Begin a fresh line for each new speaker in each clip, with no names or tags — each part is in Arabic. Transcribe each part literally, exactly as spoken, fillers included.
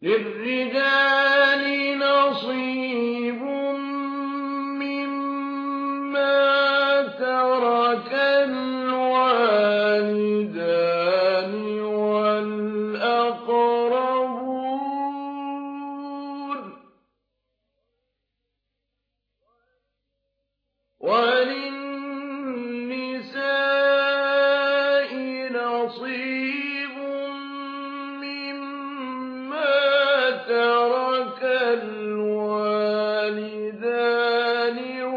للرجال نصيب مما ترك الوالدان والأقربون وللنساء نصيب مما ترك الوالدان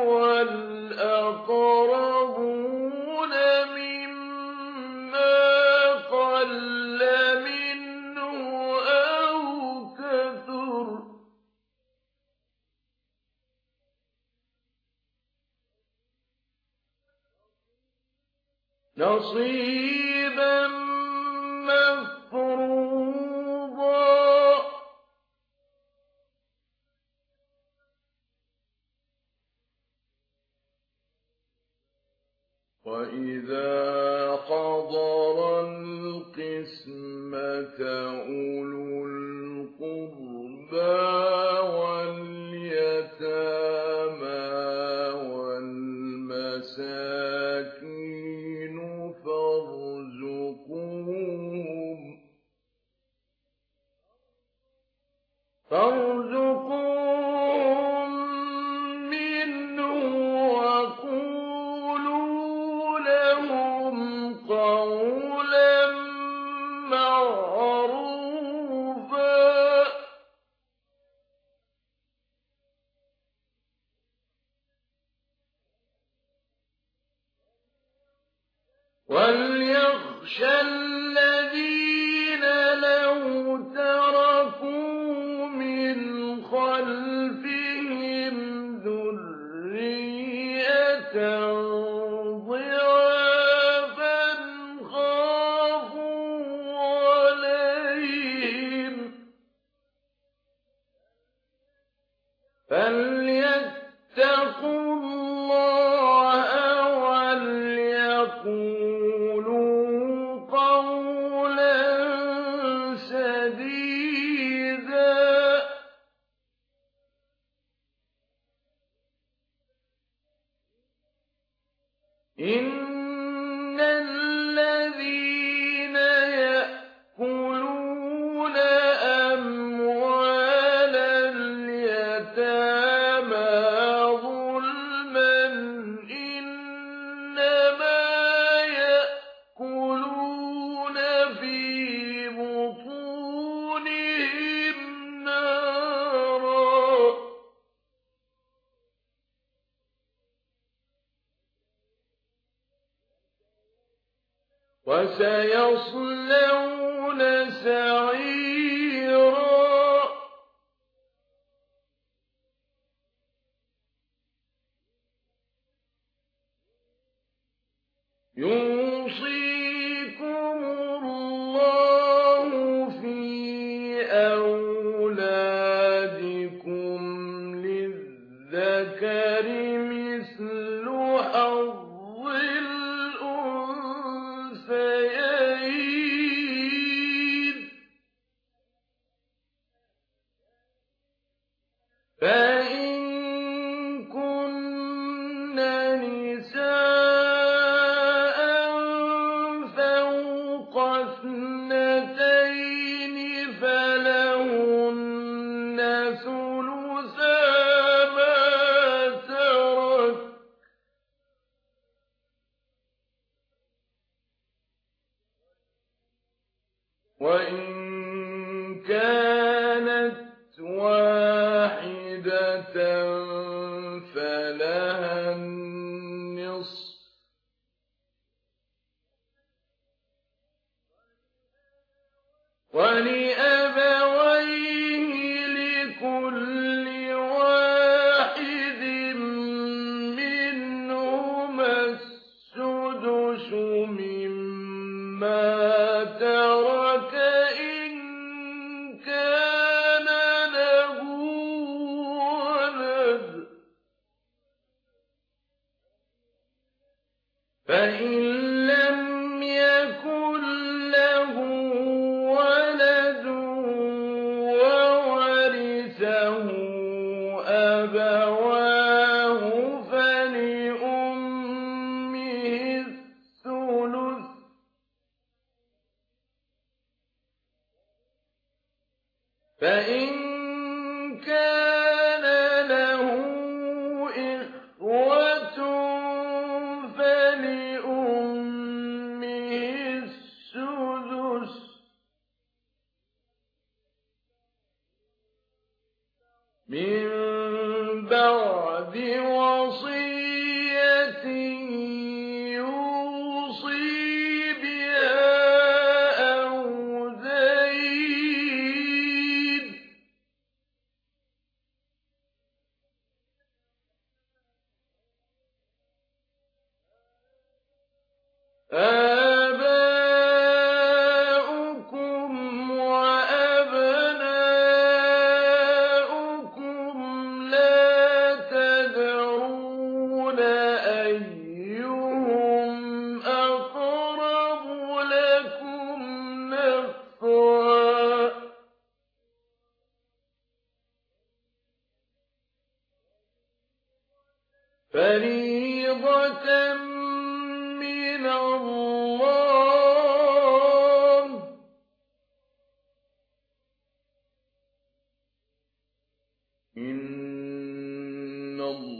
والأقربون مما قل منه أو كثر نصيبا مفروضا وإذا حضر القسمة أولو القربى واليتامى والمساكين فارزقوهم فارزقوهم منه وقولوا لهم قولا معروفا وليخشى الذين لو تركوا من خلفهم ذرية ضعافا خافوا عليهم فليتقوا الله وليقولوا قولا سديدا إن الذين يأكلون أموال اليتامى ظلما إنما يأكلون في بطونهم نارا وسيصلون سعيرا يوصيكم الله في أولادكم للذكر مثل حظ الأنثيين فإن كن نساء فوق اثنتين فلهن ثلثا ما ترك وإن كانت واحدة فلها النصف ولأبويه لكل واحد منهما السدس مما ترك إن كان له ولد فإن لم يكن له ولد فإن كان له إخوة فلأمه السدس من بعد وصية يوصي بها أو دين. آباؤكم وأبناؤكم لا تدرون أيهم أقرب لكم نفعا فريضة من الله إن الله